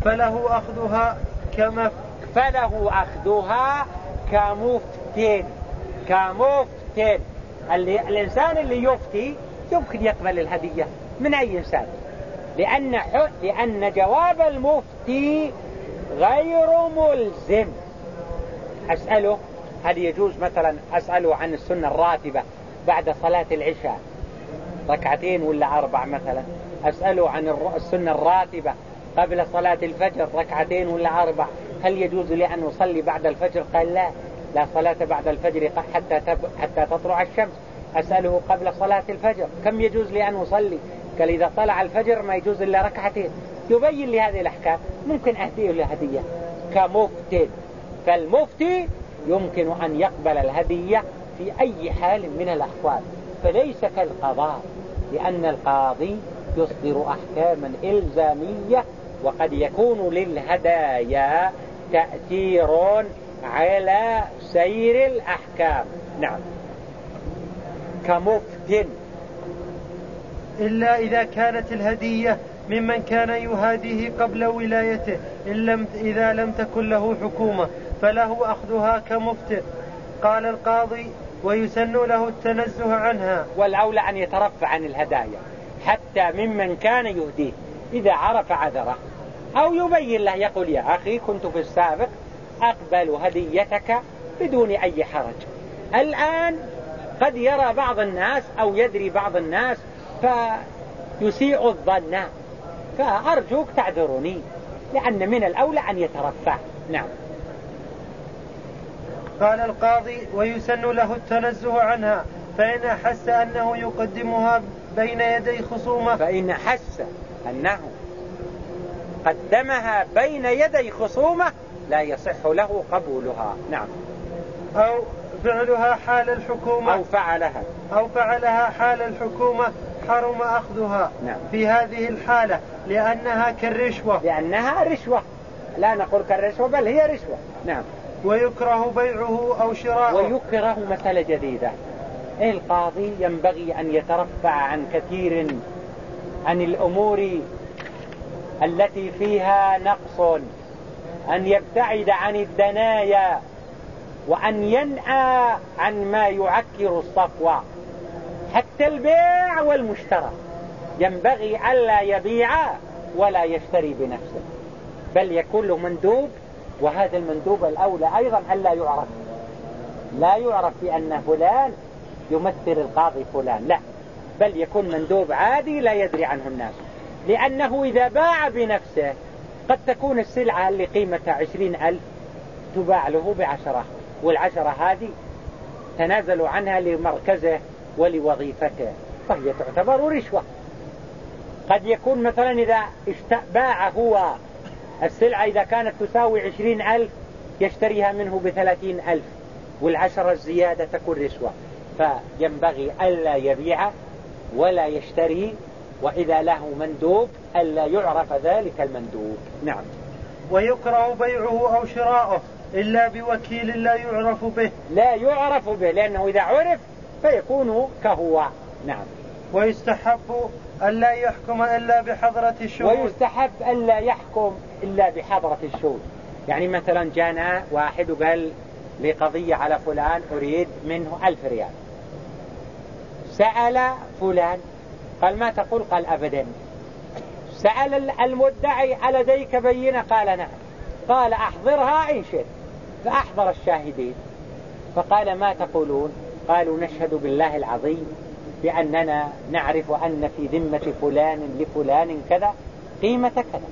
فله أخذها كمفتن. الإنسان اللي يفتي يمكن يقبل الهدية من أي إنسان، لأن جواب المفتي غير ملزم. أسأله هل يجوز مثلا، أسأله عن السنة الراتبة بعد صلاة العشاء 2 ولا 4 مثلا، أسأله عن السنة الراتبة قبل صلاة الفجر 2 ولا 4، هل يجوز لي أن أصلي بعد الفجر؟ قال لا صلاة بعد الفجر حتى تطلع الشمس. أسأله قبل صلاة الفجر كم يجوز لي أن أصلي؟ قال إذا طلع الفجر ما يجوز إلا 2. يبين لي هذه الأحكام، ممكن أهديه له هدية كمفتي. فالمفتي يمكن أن يقبل الهدية في أي حال من الأحوال، فليس كالقضاء، لأن القاضي يصدر أحكاما إلزامية، وقد يكون للهدايا تأثير على سير الأحكام. نعم. كمفتن إلا إذا كانت الهدية ممن كان يهاديه قبل ولايته، إذا لم تكن له حكومة فله أخذها كمفتن. قال القاضي: ويسن له التنزه عنها. والأولى أن يترفع عن الهدايا حتى ممن كان يهديه إذا عرف عذره، أو يبين له، يقول: يا أخي كنت في السابق أقبل هديتك بدون أي حرج، الآن قد يرى بعض الناس أو يدري بعض الناس فيسيء الظن، فأرجوك تعذرني، لأن من الأولى أن يترفع. نعم. قال القاضي: ويسن له التنزه عنها، فإن أحس أنه يقدمها بين يدي خصومة، فإن أحس أنه قدمها بين يدي خصومة لا يصح له قبولها. نعم. أو فعلها حال الحكومة، أو فعلها حال الحكومة حرم أخذها. نعم. في هذه الحالة لأنها كالرشوة، لأنها رشوة، لا نقول كالرشوة بل هي رشوة. نعم. ويكره بيعه أو شراؤه. ويكره مسألة جديدة، القاضي ينبغي أن يترفع عن كثير عن الأمور التي فيها نقص، أن يبتعد عن الدنايا، وأن ينأى عن ما يعكر الصفوة. حتى البيع والمشترى ينبغي ألا يبيع ولا يشتري بنفسه، بل يكون له مندوب، وهذا المندوب الأولى أيضا ألا يعرف، لا يعرف بأن فلان يمثل القاضي فلان، لا، بل يكون مندوب عادي لا يدري عنه الناس، لأنه إذا باع بنفسه قد تكون السلعة اللي قيمتها 20,000 تباع له ب10، وال10 هذه تنازلوا عنها لمركزه ولوظيفته، فهي تعتبر رشوة. قد يكون مثلا إذا باع هو السلعة إذا كانت تساوي 20,000 يشتريها منه ب30,000، وال10 الزيادة تكون رشوة، فينبغي ألا يبيع ولا يشتري، وإذا له مندوب ألا يعرف ذلك المندوب. نعم. ويكره بيعه أو شراؤه إلا بوكيل لا يعرف به، لا يعرف به، لأنه إذا عرف فيكون كهو. نعم. ويستحب ألا يحكم إلا بحضرة الشهود. ويستحب ألا يحكم إلا بحضرة الشهود، يعني مثلا جانا واحد وقال لقضية على فلان أريد منه 1000 ريال، سأل فلان قال ما تقول؟ قال أبدا. سأل المدعي على لديك بينة؟ قال نعم. قال أحضرها إن شئت، فأحضر الشاهدين، فقال ما تقولون؟ قالوا نشهد بالله العظيم بأننا نعرف أن في ذمة فلان لفلان كذا قيمة كذا.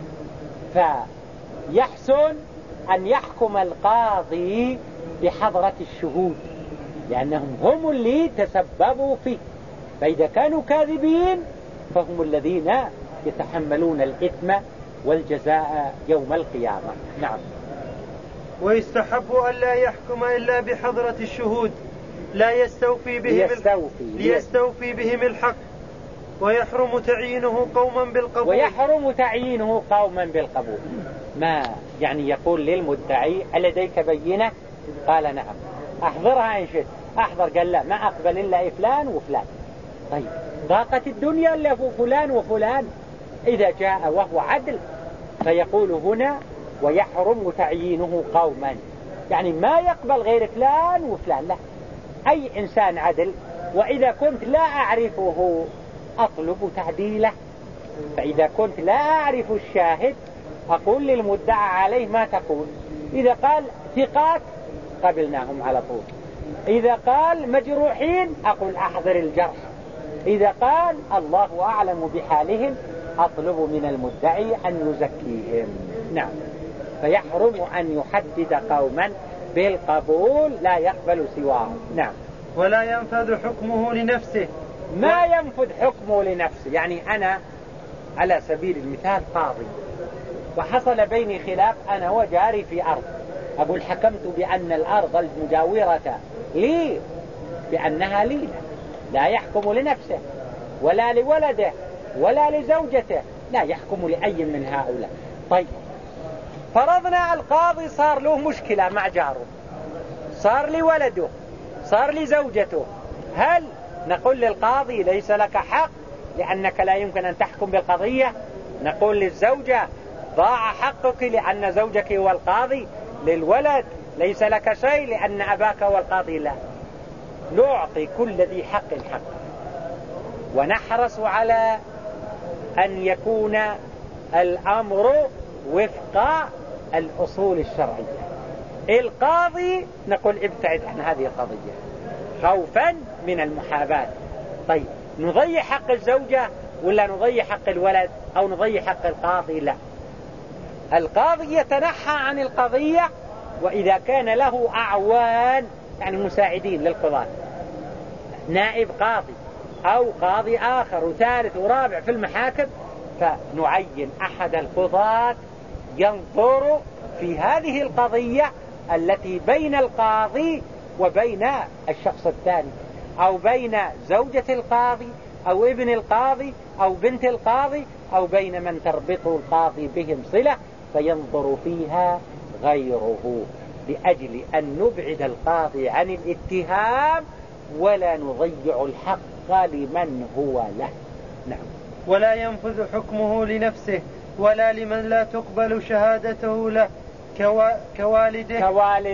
فيحسن أن يحكم القاضي بحضرة الشهود، لأنهم هم اللي تسببوا فيه، فإذا كانوا كاذبين فهم الذين يتحملون الإثم والجزاء يوم القيامة. نعم. ويستحب ألا يحكم إلا بحضرة الشهود لا يستوفي بهم الحق، ويحرم تعيينه قوما بالقبول. ما يعني يقول للمدعي لديك بينة؟ قال نعم. أحضرها إن شئت. أحضر، قال لا ما أقبل إلا فلان وفلان. طيب ضاقت الدنيا إلا فلان وفلان، إذا جاء وهو عدل فيقول هنا ويحرم تعيينه قوما، يعني ما يقبل غير فلان وفلان، لا، أي إنسان عدل. وإذا كنت لا أعرفه أطلب تعديله، فإذا كنت لا أعرف الشاهد أقول للمدعى عليه ما تقول. إذا قال ثقات قبلناهم على طول، إذا قال مجروحين أقول أحضر الجرح، إذا قال الله أعلم بحالهم أطلب من المدعي أن يزكيهم. نعم، فيحرم أن يحدد قوما بالقبول لا يقبل سواهم. نعم. ولا ينفذ حكمه لنفسه، ما ينفذ حكمه لنفسه، يعني أنا على سبيل المثال قاضي وحصل بيني خلاف أنا وجاري في أرض، أقول حكمت بأن الأرض المجاورة لي بأنها لي، لا يحكم لنفسه ولا لولده ولا لزوجته، لا يحكم لأي من هؤلاء. طيب، فرضنا القاضي صار له مشكلة مع جاره، صار لولده، صار لزوجته، هل نقول للقاضي ليس لك حق لأنك لا يمكن أن تحكم بالقضية؟ نقول للزوجة ضاع حقك لأن زوجك هو القاضي؟ للولد ليس لك شيء لأن أباك هو القاضي؟ لا، نعطي كل ذي حق حقه، ونحرص على أن يكون الأمر وفق الأصول الشرعية. القاضي نقول ابتعد عن هذه القضية خوفا من المحاباة. طيب، نضيع حق الزوجة ولا نضيع حق الولد أو نضيع حق القاضي؟ لا، القاضي يتنحى عن القضية، وإذا كان له أعوان يعني مساعدين للقضاة، نائب قاضي أو قاضي آخر وثالث ورابع في المحاكم، فنعين أحد القضاة ينظر في هذه القضية التي بين القاضي وبين الشخص الثاني، أو بين زوجة القاضي أو ابن القاضي أو بنت القاضي، أو بين من تربط القاضي بهم صلة، فينظر فيها غيره لأجل أن نبعد القاضي عن الاتهام ولا نضيع الحق لمن هو له. نعم. ولا ينفذ حكمه لنفسه ولا لمن لا تقبل شهادته له كوالده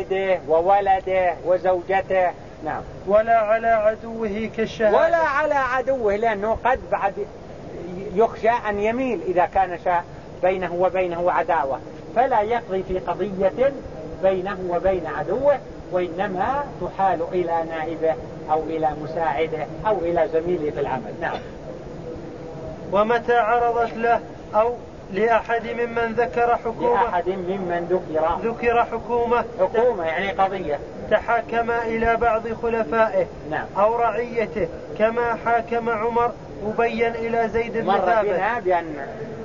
وولده وزوجته. نعم. ولا على عدوه كالشهادة، ولا على عدوه، لأنه قد بعد يخشى أن يميل إذا كان بينه وبينه عداوة، فلا يقضي في قضية بينه وبين عدوه، وإنما تحال إلى نائبه أو إلى مساعده أو إلى زميله في العمل. نعم. ومتى عرضت له أو لأحد ممن ذكر حكومة، لأحد ممن ذكر حكومة يعني قضية، تحاكم إلى بعض خلفائه نعم. أو رعيته كما حاكم عمر أبي إلى زيد بن ثابت. مر بنا بأن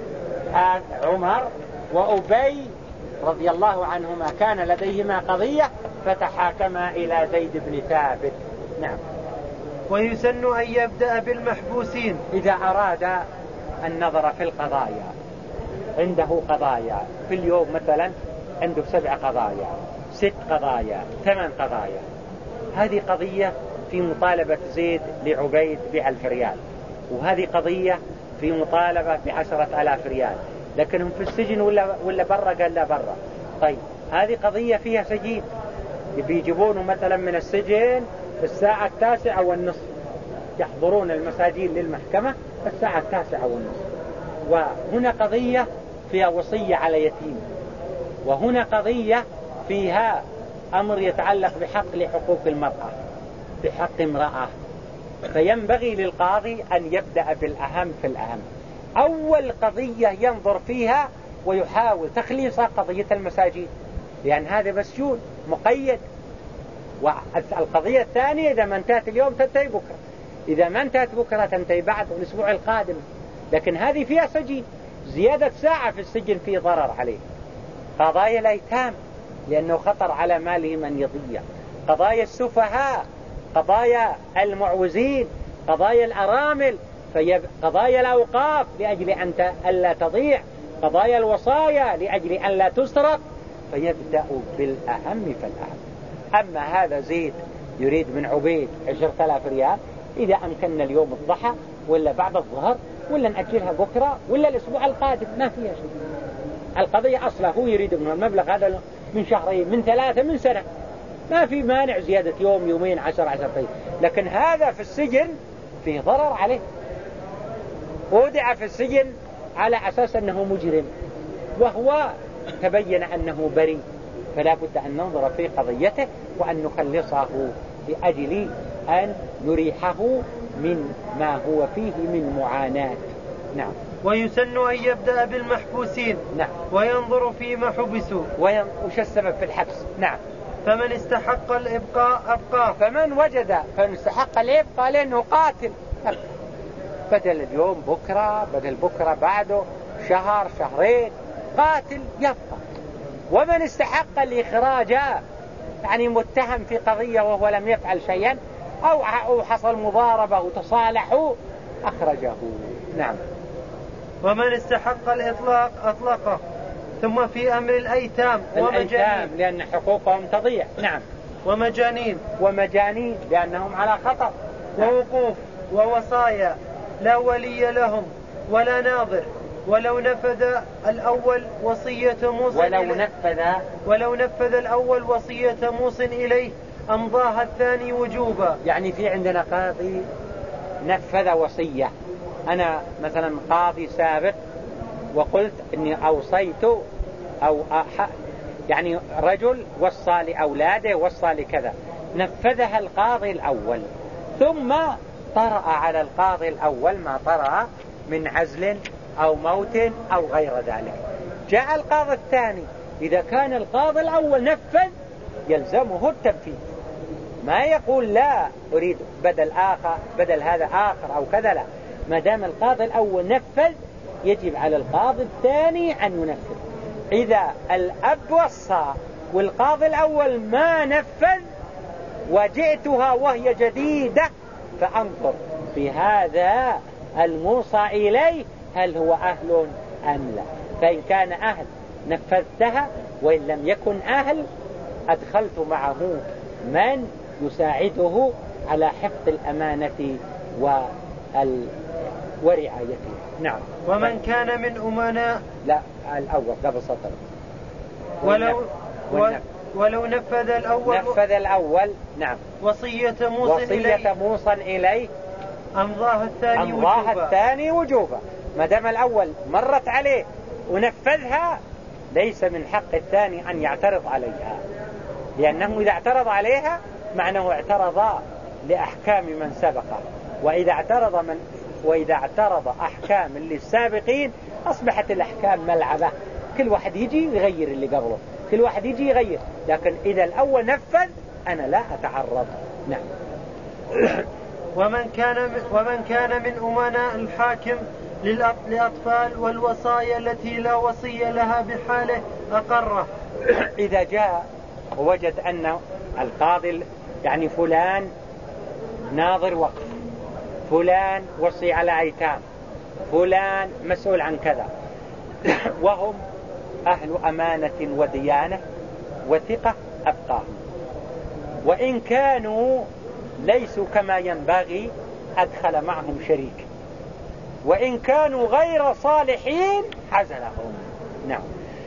عمر وأبي رضي الله عنهما كان لديهما قضية فتحاكما إلى زيد بن ثابت. نعم. ويسن أن يبدأ بالمحبوسين إذا أراد النظر في القضايا، عنده قضايا في اليوم مثلا عنده 7 قضايا 6 قضايا 8 قضايا، هذه قضية في مطالبة زيد لعبيد ب1000 ريال، وهذه قضية في مطالبة ب10,000 ريال، لكنهم في السجن ولا برا؟ قال لا برا. طيب، هذه قضية فيها سجين، بيجيبونه مثلا من السجن الساعة 9:30، يحضرون المساجين للمحكمة الساعة 9:30. وهنا قضية فيها وصية على يتيم، وهنا قضية فيها أمر يتعلق بحق لحقوق المرأة، بحق امرأة، فينبغي للقاضي أن يبدأ بالأهم في الأهم. أول قضية ينظر فيها ويحاول تخليصها قضية المساجين، لأن هذا مسجون مقيد، والقضية الثانية إذا ما انتهت اليوم تنتهي بكرة، إذا ما انتهت بكرة تنتهي بعد الأسبوع القادم، لكن هذه فيها سجين، زيادة ساعة في السجن فيه ضرر عليه. قضايا الأيتام لأنه خطر على ماله من يضيع، قضايا السفهاء، قضايا المعوزين، قضايا الأرامل، قضايا الأوقاف لأجل أن ألا تضيع، قضايا الوصايا لأجل أن لا تسرق، فيبدأ بالأهم فالأهم. أما هذا زيد يريد من عبيد 10,000 ريال، إذا أمكننا اليوم الضحى ولا بعد الظهر ولا نأجلها بكرة ولا الأسبوع القادم ما فيها شيء. القضية أصلا هو يريد منه المبلغ هذا من شهرين من 3 من سنة، ما في مانع زيادة يوم يومين 10 طيب. لكن هذا في السجن فيه ضرر عليه، وضع في السجن على أساس أنه مجرم وهو تبين أنه بريء، فلا بد أن ننظر في قضيته وأن نخلصه لأجل أن نريحه من ما هو فيه من معاناة. نعم. ويسن أن يبدأ بالمحبوسين. نعم. وينظر فيما حبسوا وش السبب في الحبس. نعم. فمن استحق الإبقاء أبقاه. فمن استحق الإبقاء لأنه قاتل، بدل اليوم بكرة، بدل بكرة بعده، شهر شهرين، قاتل يبقى. ومن استحق الإخراج يعني متهم في قضية وهو لم يفعل شيئا أو حصل مضاربة وتصالحوا أخرجه. نعم. ومن استحق الإطلاق أطلقه. ثم في أمر الأيتام ومجانين لأن حقوقهم تضيع. نعم. ومجانين لأنهم على خطر. ووقوف ووصايا لا ولي لهم ولا ناظر، ولو نفذ الأول وصية موص إليه أمضاها الثاني وجوبا. يعني في عندنا قاضي نفذ وصية، أنا مثلا قاضي سابق وقلت إني أوصيت يعني رجل وصى لأولاده وصى لكذا، نفذها القاضي الأول، ثم طرأ على القاضي الأول ما طرأ من عزل أو موت أو غير ذلك. جاء القاضي الثاني، إذا كان القاضي الأول نفذ يلزمه التنفيذ، ما يقول لا أريد بدل هذا آخر أو كذا، لا، ما دام القاضي الأول نفذ يجب على القاضي الثاني أن ينفذ. إذا الأب وصى والقاضي الأول ما نفذ وجئتها وهي جديدة فأنظر في هذا الموصى إليه هل هو أهل أم لا، فإن كان أهل نفذتها، وإن لم يكن أهل أدخلت معه من يساعده على حفظ الأمانة ورعايته. نعم. ومن كان من أمناء، لا الأول قبل سطر، ولو نفذ الأول نعم وصية موصى إليه أمضاها الثاني وجوبا. ما دام الأول مرت عليه ونفذها ليس من حق الثاني أن يعترض عليها، لأنه إذا اعترض عليها معناه اعترض لأحكام من سبقه، وإذا اعترض أحكام للسابقين أصبحت الأحكام ملعبة، كل واحد يجي يغير اللي قبله، كل واحد يجي يغير، لكن إذا الأول نفذ أنا لا أتعرض. نعم. ومن كان من أمناء الحاكم للأطفال والوصايا التي لا وصي لها بحاله أقره. إذا جاء ووجد أن القاضي يعني فلان ناظر وقف، فلان وصي على أيتام، فلان مسؤول عن كذا، وهم أهل أمانة وديانة وثقة، أبقاهم، وإن كانوا ليسوا كما ينبغي أدخل معهم شريك، وإن كانوا غير صالحين عزلهم. نعم.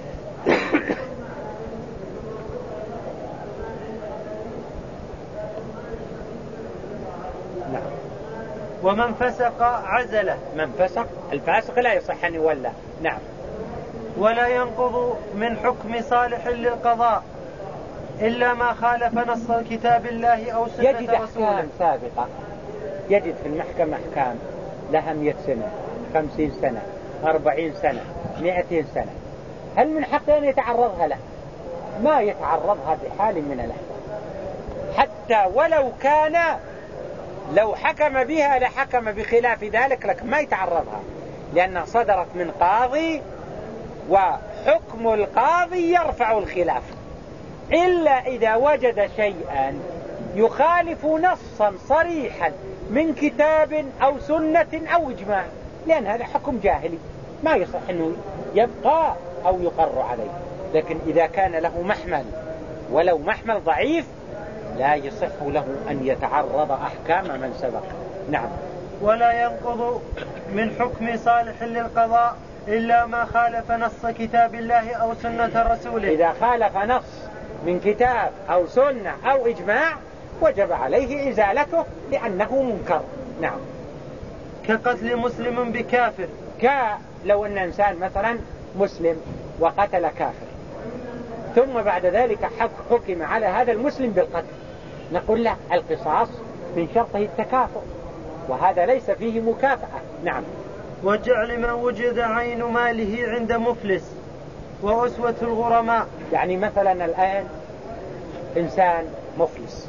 نعم. ومن فسق عزله. من فسق، الفاسق لا يصح أن يولى. نعم. ولا ينقض من حكم صالح للقضاء إلا ما خالف نص كتاب الله أو سنة رسوله. يجد أحكام سابقة، يجد في المحكمة أحكام لها 100 سنة، 50 سنة، 40 سنة، 200 سنة، هل من حقه أن يتعرضها له؟ ما يتعرضها بحال من الأحوال، حتى ولو كان لو حكم بها لحكم بخلاف ذلك، لكن ما يتعرضها، لأنها صدرت من قاضي، وحكم القاضي يرفع الخلاف، إلا إذا وجد شيئا يخالف نصا صريحا من كتاب أو سنة أو إجماع، لأن هذا حكم جاهلي ما يصح أنه يبقى أو يقر عليه. لكن إذا كان له محمل ولو محمل ضعيف لا يصح له أن يتعرض أحكام من سبق. نعم. ولا ينقض من حكم صالح للقضاء إلا ما خالف نص كتاب الله أو سنة رسوله. إذا خالف نص من كتاب أو سنة أو إجماع وجب عليه إزالته لأنه منكر. نعم. كقتل مسلم بكافر، لو أن إنسان مثلا مسلم وقتل كافر ثم بعد ذلك حكم على هذا المسلم بالقتل، نقول لا، القصاص من شرطه التكافؤ وهذا ليس فيه مكافأة. نعم. وجعل من وجد عين ماله عند مفلس وأسوة الغرماء. يعني مثلا الآن إنسان مفلس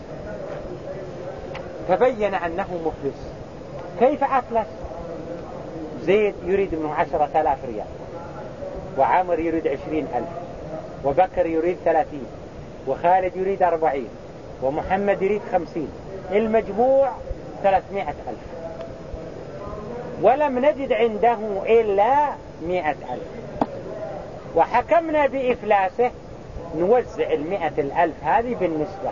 تبين أنه مفلس، كيف أفلس؟ زيد يريد منه 10,000 ريال، وعامر يريد 20,000، وبكر يريد 30، وخالد يريد 40، ومحمد يريد 50، المجموع 300,000، ولم نجد عنده إلا 100,000 وحكمنا بإفلاسه، نوزع 100,000 هذه بالنسبة.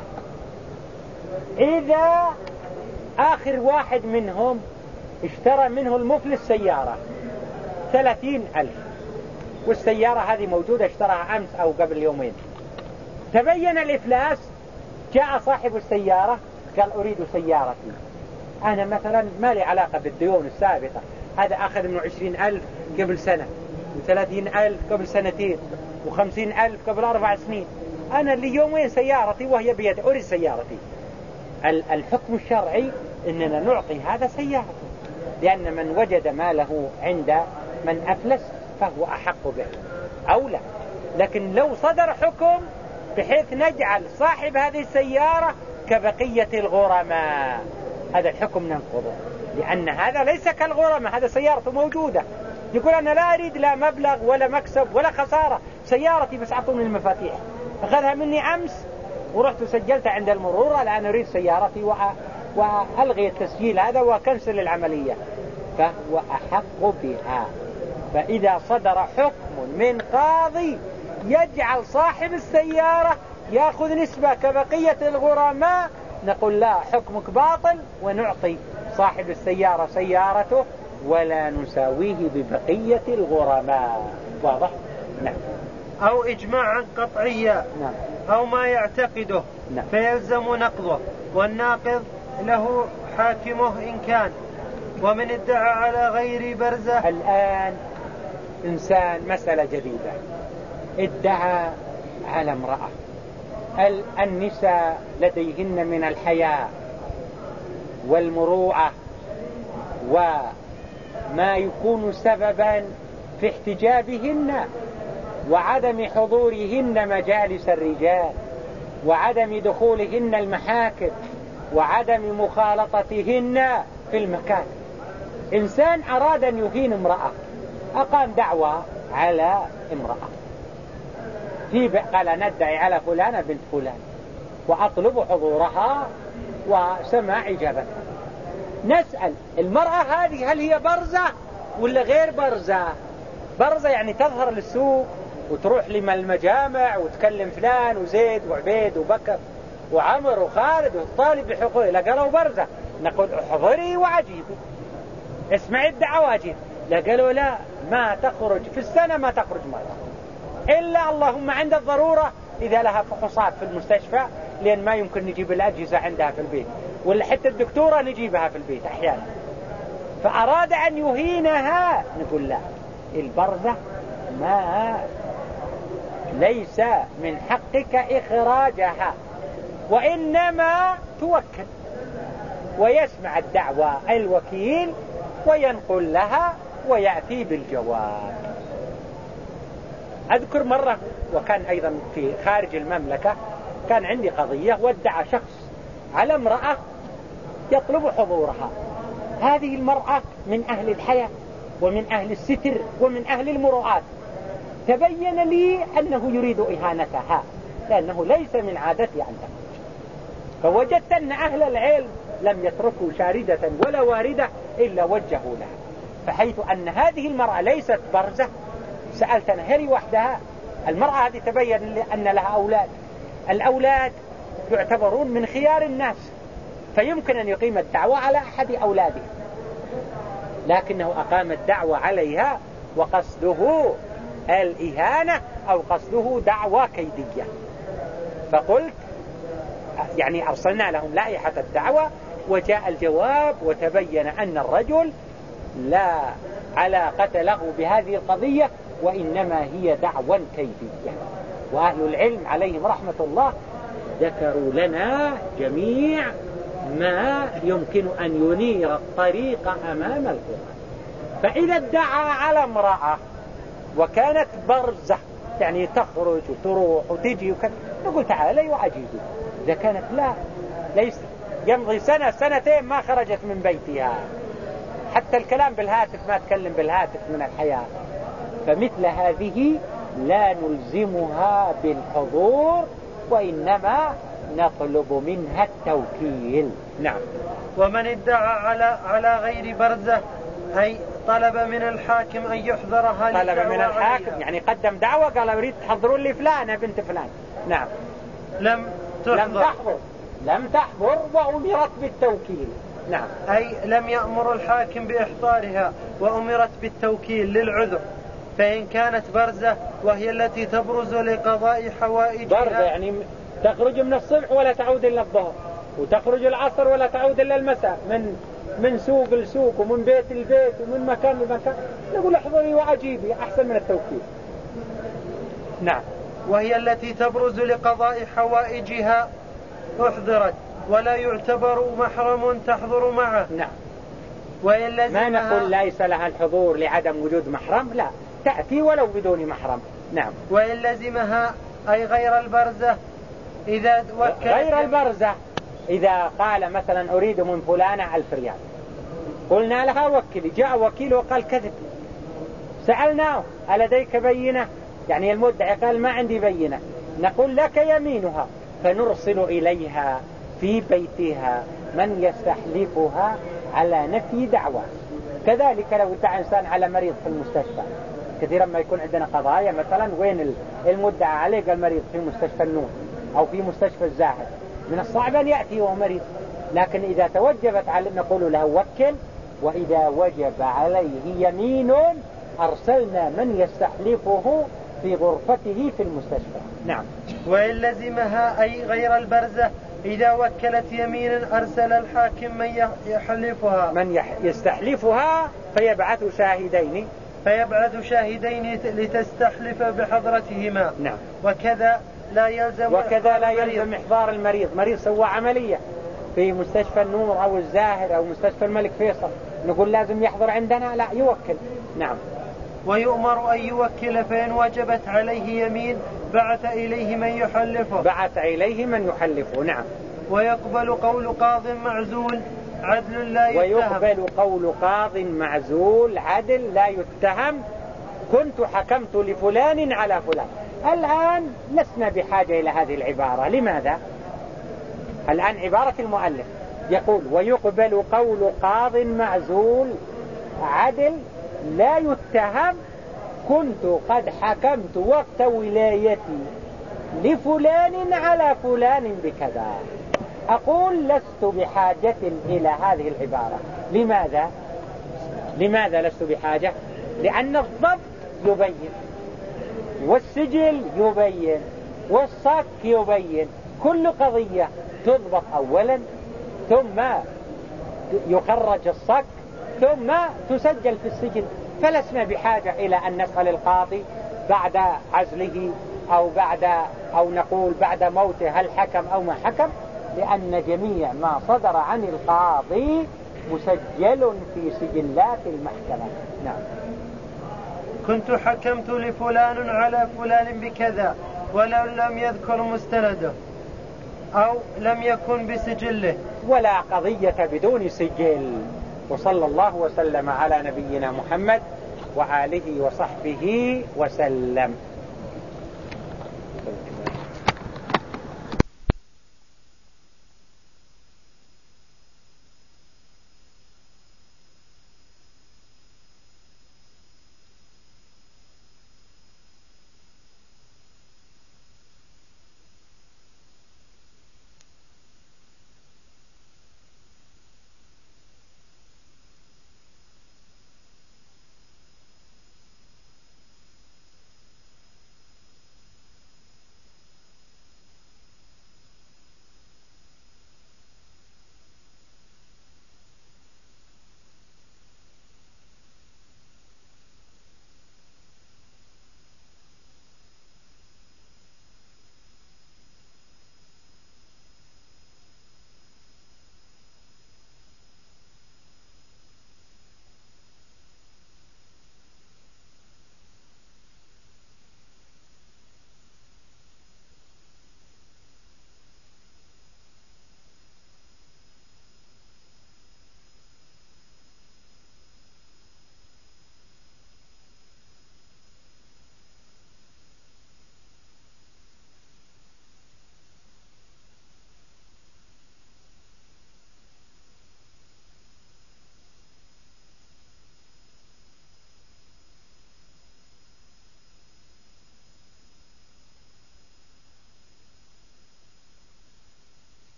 إذا آخر واحد منهم اشترى منه المفلس سيارة 30,000 والسيارة هذه موجودة اشتراها أمس أو قبل يومين، تبين الإفلاس، جاء صاحب السيارة قال أريد سيارتي، أنا مثلا ما لي علاقة بالديون السابقة، هذا أخذ منه 20,000 قبل سنة، و30,000 قبل سنتين، و50,000 قبل 4 سنين، أنا اللي يومين سيارتي وهي بيدي، أريد سيارتي. الحكم الشرعي إننا نعطي هذا سيارته، لأن من وجد ماله عند من أفلس فهو أحق به أولى. لكن لو صدر حكم بحيث نجعل صاحب هذه السيارة كبقية الغرماء، هذا الحكم ننقضه، لأن هذا ليس كالغرماء، هذا سيارته موجودة، يقول أنا لا أريد لا مبلغ ولا مكسب ولا خسارة، سيارتي بس أعطوني المفاتيح، أخذها مني أمس ورحت سجلتها عند المرور، الآن أريد سيارتي وألغي التسجيل هذا وكنسل العملية، فهو أحق بها. فإذا صدر حكم من قاضي يجعل صاحب السيارة يأخذ نسبة كبقية الغرماء، نقول لا، حكمك باطل، ونعطي صاحب السيارة سيارته ولا نساويه ببقية الغرماء. واضح؟ نعم. أو إجماعا قطعيا. نعم. أو ما يعتقده. نعم. فيلزم نقضه، والناقض له حاكمه إن كان، ومن ادعى على غير برزة. الآن إنسان، مسألة جديدة، ادعى على امرأة، النساء لديهن من الحياء والمروءة وما يكون سببا في احتجابهن وعدم حضورهن مجالس الرجال وعدم دخولهن المحاكم وعدم مخالطتهن في المكان. إنسان أراد أن يهين امرأة، أقام دعوة على امرأة، قال ندعي على فلانة بنت فلان وأطلب حضورها وسماع إجابتها. نسأل المرأة هذه هل هي برزة ولا غير برزة؟ برزة يعني تظهر للسوق وتروح للمجامع وتكلم فلان وزيد وعبيد وبكر وعمر وخالد وتطالب بحقوقه. لا، قالوا برزة، نقول احضري وعجيبي، اسمعي الدعوة واجيب. لا، قالوا لا، ما تخرج في السنة، ما تخرج مرة إلا اللهم عند الضرورة إذا لها فحوصات في المستشفى، لأن ما يمكن نجيب الأجهزة عندها في البيت، ولا حتى الدكتورة نجيبها في البيت أحيانا. فأراد أن يهينها، نقول لا، البرزة ما ليس من حقك إخراجها، وإنما توكل ويسمع الدعوة الوكيل وينقل لها ويأتي بالجواب. أذكر مرة وكان أيضا في خارج المملكة، كان عندي قضية وادعى شخص على امرأة يطلب حضورها. هذه المرأة من أهل الحياة ومن أهل الستر ومن أهل المروءات. تبين لي أنه يريد إهانتها لأنه ليس من عادتي أن تخرج. فوجدت أن أهل العلم لم يتركوا شاردة ولا واردة إلا وجهوا لها. فحيث أن هذه المرأة ليست برزة، سألتنا هل وحدها؟ المرأة هذه تبين أن لها أولاد، الأولاد يعتبرون من خيار الناس، فيمكن أن يقيم الدعوة على أحد أولادها، لكنه أقام الدعوة عليها وقصده الإهانة أو قصده دعوى كيدية. فقلت يعني أرسلنا لهم لائحة الدعوة، وجاء الجواب وتبين أن الرجل لا علاقة له بهذه القضية، وإنما هي دعوى كيدية. وأهل العلم عليهم رحمة الله ذكروا لنا جميع ما يمكن أن ينير الطريق أمام القرآن. فإذا ادعى على امرأة وكانت برزة، يعني تخرج وتروح وتجي نقول تعالى وعجيزي. إذا كانت ليس يمضي سنة سنتين ما خرجت من بيتها، حتى الكلام بالهاتف ما تكلم بالهاتف من الحياة، فمثل هذه لا نلزمها بالحضور، وإنما نطلب منها التوكيل. نعم. ومن ادعى على غير برزة أي طلب من الحاكم أن يحضرها، طلب من الحاكم يعني قدم دعوة قال أريد تحضرون لي فلانة بنت فلان. نعم. لم تحضر وأمرت بالتوكيل. نعم. أي لم يأمر الحاكم بإحضارها وأمرت بالتوكيل للعذر. فإن كانت برزة وهي التي تبرز لقضاء حوائجها، برزة يعني تخرج من الصبح ولا تعود إلا الظهر، وتخرج العصر ولا تعود إلا المساء، من سوق لسوق ومن بيت لبيت ومن مكان لمكان، نقول احضري وعجيبي أحسن من التوكيل. نعم. وهي التي تبرز لقضاء حوائجها أحضرت، ولا يعتبر محرم تحضر معه. نعم. ما نقول ليس لها الحضور لعدم وجود محرم، لا، تأتي ولو بدون محرم. نعم. وإن لزمها أي غير البرزة إذا وكلت غير البرزة، إذا قال مثلا أريد من فلانة 1000 ريال، قلنا لها وكلي، جاء وكيل وقال كذب، سألناه ألديك بينة؟ يعني المدعي قال ما عندي بينة، نقول لك يمينها، فنرسل إليها في بيتها من يستحلفها على نفي دعوى. كذلك لو ادعى إنسان على مريض في المستشفى، كثيرا ما يكون عندنا قضايا مثلا وين المدعى عليه قال مريض في مستشفى النور أو في مستشفى الزاهد، من الصعب أن يأتي وهو مريض، لكن إذا توجبت عليه نقول له وكل، وإذا وجب عليه يمين أرسلنا من يستحلفه في غرفته في المستشفى. نعم. وإن لزمها أي غير البرزة إذا وكلت يمينا أرسل الحاكم من يحلفها، من يستحلفها فيبعث شاهدين لتستحلف بحضرتهما. نعم. وكذا لا يلزم إحضار المريض. مريض سوى عملية في مستشفى النور أو الزاهر أو مستشفى الملك فيصل، نقول لازم يحضر عندنا؟ لا، يوكل. نعم. ويؤمر أن يوكل، فإن وجبت عليه يمين بعث إليه من يحلفه. نعم. ويقبل قول قاض معزول عدل لا يتهم. كنت حكمت لفلان على فلان. الآن لسنا بحاجة إلى هذه العبارة. لماذا؟ الآن عبارة المؤلف يقول ويقبل قول قاض معزول عدل لا يتهم. كنت قد حكمت وقت ولايتي لفلان على فلان بكذا. أقول لست بحاجة إلى هذه العبارة. لماذا لست بحاجة؟ لأن الضبط يبين، والسجل يبين، والصك يبين. كل قضية تضبط أولا، ثم يخرج الصك، ثم تسجل في السجل. فلسنا بحاجة إلى أن نسأل القاضي بعد عزله أو نقول بعد موته هل حكم أو ما حكم، لأن جميع ما صدر عن القاضي مسجل في سجلات المحكمة. نعم. كنت حكمت لفلان على فلان بكذا ولو لم يذكر مستنده أو لم يكن بسجله، ولا قضية بدون سجل. وصلى الله وسلم على نبينا محمد وآله وصحبه وسلم.